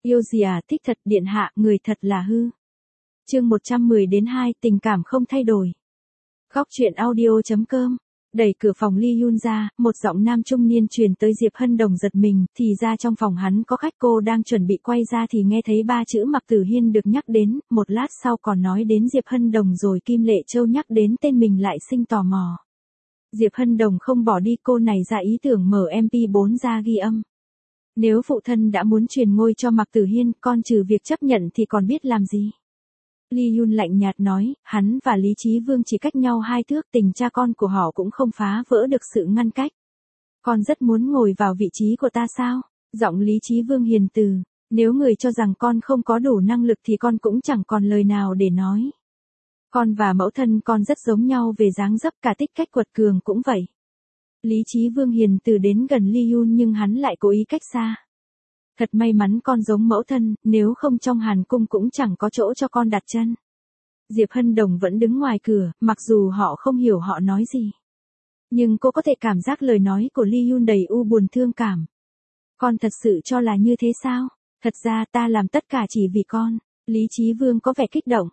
Yêu gì à, thích thật điện hạ, người thật là hư. Chương 110-2, tình cảm không thay đổi. Góc truyện audio.com. Đẩy cửa phòng Lee Yoon ra, một giọng nam trung niên truyền tới. Diệp Hân Đồng giật mình, thì ra trong phòng hắn có khách. Cô đang chuẩn bị quay ra thì nghe thấy ba chữ Mạc Tử Hiên được nhắc đến, một lát sau còn nói đến Diệp Hân Đồng rồi Kim Lệ Châu nhắc đến tên mình lại sinh tò mò. Diệp Hân Đồng không bỏ đi, cô này ra ý tưởng mở MP4 ra ghi âm. Nếu phụ thân đã muốn truyền ngôi cho Mạc Tử Hiên, con trừ việc chấp nhận thì còn biết làm gì? Lee Yoon lạnh nhạt nói, hắn và Lý Chí Vương chỉ cách nhau 2 thước, tình cha con của họ cũng không phá vỡ được sự ngăn cách. Con rất muốn ngồi vào vị trí của ta sao? Giọng Lý Chí Vương hiền từ, nếu người cho rằng con không có đủ năng lực thì con cũng chẳng còn lời nào để nói. Con và mẫu thân con rất giống nhau về dáng dấp, cả tích cách quật cường cũng vậy. Lý Chí Vương hiền từ đến gần Lee Yoon nhưng hắn lại cố ý cách xa. Thật may mắn con giống mẫu thân, nếu không trong Hàn Cung cũng chẳng có chỗ cho con đặt chân. Diệp Hân Đồng vẫn đứng ngoài cửa, mặc dù họ không hiểu họ nói gì. Nhưng cô có thể cảm giác lời nói của Lee Yoon đầy buồn thương cảm. Con thật sự cho là như thế sao? Thật ra ta làm tất cả chỉ vì con. Lý Chí Vương có vẻ kích động.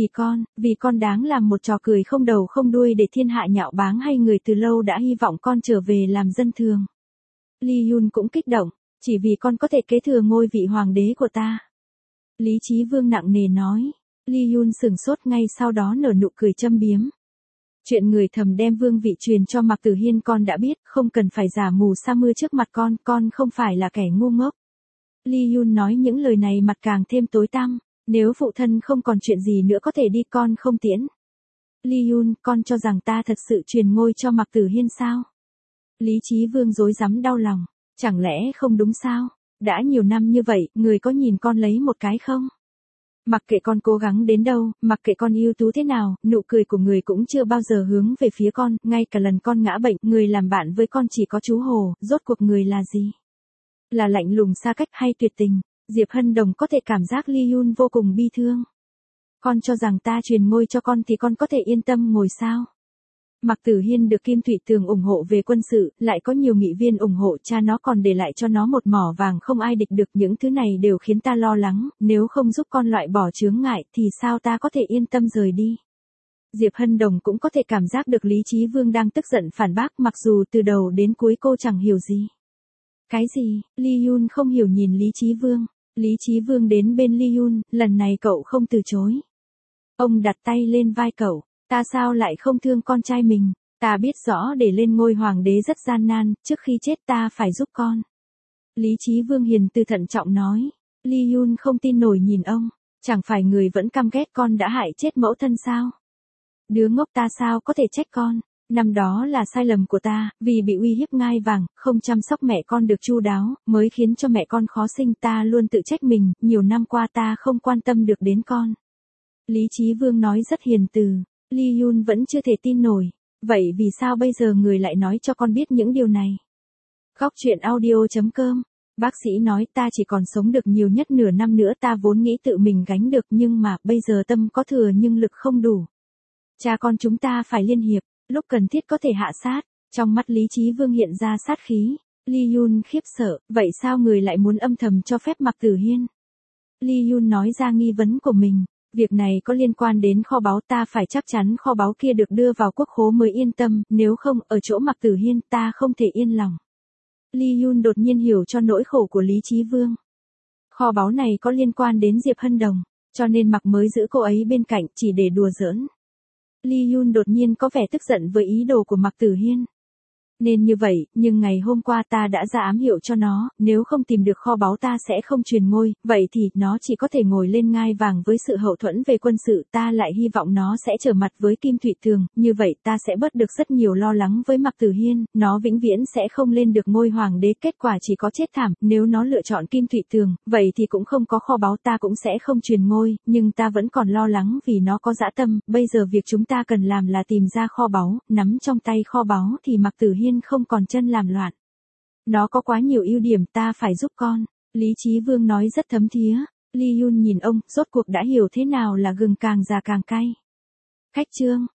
Vì con đáng làm một trò cười không đầu không đuôi để thiên hạ nhạo báng, hay người từ lâu đã hy vọng con trở về làm dân thường. Lee Yoon cũng kích động. Chỉ vì con có thể kế thừa ngôi vị hoàng đế của ta. Lý Chí Vương nặng nề nói. Lee Yoon sửng sốt, ngay sau đó nở nụ cười châm biếm. Chuyện người thầm đem vương vị truyền cho Mạc Tử Hiên con đã biết, không cần phải giả mù sa mưa trước mặt con không phải là kẻ ngu ngốc. Lee Yoon nói những lời này mặt càng thêm tối tăm. Nếu phụ thân không còn chuyện gì nữa có thể đi, con không tiễn. Lee Yoon, con cho rằng ta thật sự truyền ngôi cho Mạc Tử Hiên sao? Lý Chí Vương rối rắm đau lòng. Chẳng lẽ không đúng sao? Đã nhiều năm như vậy, người có nhìn con lấy một cái không? Mặc kệ con cố gắng đến đâu, mặc kệ con ưu tú thế nào, nụ cười của người cũng chưa bao giờ hướng về phía con, ngay cả lần con ngã bệnh, người làm bạn với con chỉ có chú Hồ, rốt cuộc người là gì? Là lạnh lùng xa cách hay tuyệt tình? Diệp Hân Đồng có thể cảm giác Lee Yoon vô cùng bi thương. Con cho rằng ta truyền ngôi cho con thì con có thể yên tâm ngồi sao? Mạc Tử Hiên được Kim Thụy Tường ủng hộ về quân sự, lại có nhiều nghị viên ủng hộ, cha nó còn để lại cho nó một mỏ vàng không ai địch được. Những thứ này đều khiến ta lo lắng, nếu không giúp con loại bỏ chướng ngại thì sao ta có thể yên tâm rời đi. Diệp Hân Đồng cũng có thể cảm giác được Lý Chí Vương đang tức giận phản bác, mặc dù từ đầu đến cuối cô chẳng hiểu gì. Cái gì? Lee Yoon không hiểu nhìn Lý Chí Vương. Lý Chí Vương đến bên Lee Yoon, lần này cậu không từ chối. Ông đặt tay lên vai cậu. Ta sao lại không thương con trai mình? Ta biết rõ để lên ngôi hoàng đế rất gian nan, trước khi chết ta phải giúp con. Lý Chí Vương hiền từ thận trọng nói. Lee Yoon không tin nổi nhìn ông. Chẳng phải người vẫn căm ghét con đã hại chết mẫu thân sao? Đứa ngốc, ta sao có thể trách con? Năm đó là sai lầm của ta, vì bị uy hiếp ngai vàng, không chăm sóc mẹ con được chu đáo, mới khiến cho mẹ con khó sinh. Ta luôn tự trách mình, nhiều năm qua ta không quan tâm được đến con. Lý Chí Vương nói rất hiền từ. Lee Yoon vẫn chưa thể tin nổi. Vậy vì sao bây giờ người lại nói cho con biết những điều này? Góc truyện audio.com. Bác sĩ nói ta chỉ còn sống được nhiều nhất nửa năm nữa, ta vốn nghĩ tự mình gánh được nhưng mà bây giờ tâm có thừa nhưng lực không đủ. Cha con chúng ta phải liên hiệp, lúc cần thiết có thể hạ sát. Trong mắt Lý Chí Vương hiện ra sát khí. Lee Yoon khiếp sợ, vậy sao người lại muốn âm thầm cho phép Mạc Tử Hiên? Lee Yoon nói ra nghi vấn của mình. Việc này có liên quan đến kho báu, ta phải chắc chắn kho báu kia được đưa vào quốc khố mới yên tâm, nếu không, ở chỗ Mạc Tử Hiên ta không thể yên lòng. Lee Yoon đột nhiên hiểu cho nỗi khổ của Lý Chí Vương. Kho báu này có liên quan đến Diệp Hân Đồng, cho nên Mạc mới giữ cô ấy bên cạnh chỉ để đùa giỡn. Lee Yoon đột nhiên có vẻ tức giận với ý đồ của Mạc Tử Hiên. Nên như vậy, nhưng ngày hôm qua ta đã ra ám hiệu cho nó, nếu không tìm được kho báu ta sẽ không truyền ngôi, vậy thì nó chỉ có thể ngồi lên ngai vàng với sự hậu thuẫn về quân sự. Ta lại hy vọng nó sẽ trở mặt với Kim Thụy Tường, như vậy ta sẽ bớt được rất nhiều lo lắng với Mạc Tử Hiên, nó vĩnh viễn sẽ không lên được ngôi hoàng đế, kết quả chỉ có chết thảm. Nếu nó lựa chọn Kim Thụy Tường, vậy thì cũng không có kho báu, ta cũng sẽ không truyền ngôi, nhưng ta vẫn còn lo lắng vì nó có dã tâm. Bây giờ việc chúng ta cần làm là tìm ra kho báu, nắm trong tay kho báu thì Mạc Tử Hiên không còn chân làm loạn. Nó có quá nhiều ưu điểm, ta phải giúp con. Lý Chí Vương nói rất thấm thía. Lee Yoon nhìn ông, rốt cuộc đã hiểu thế nào là gừng càng già càng cay. Khách chương.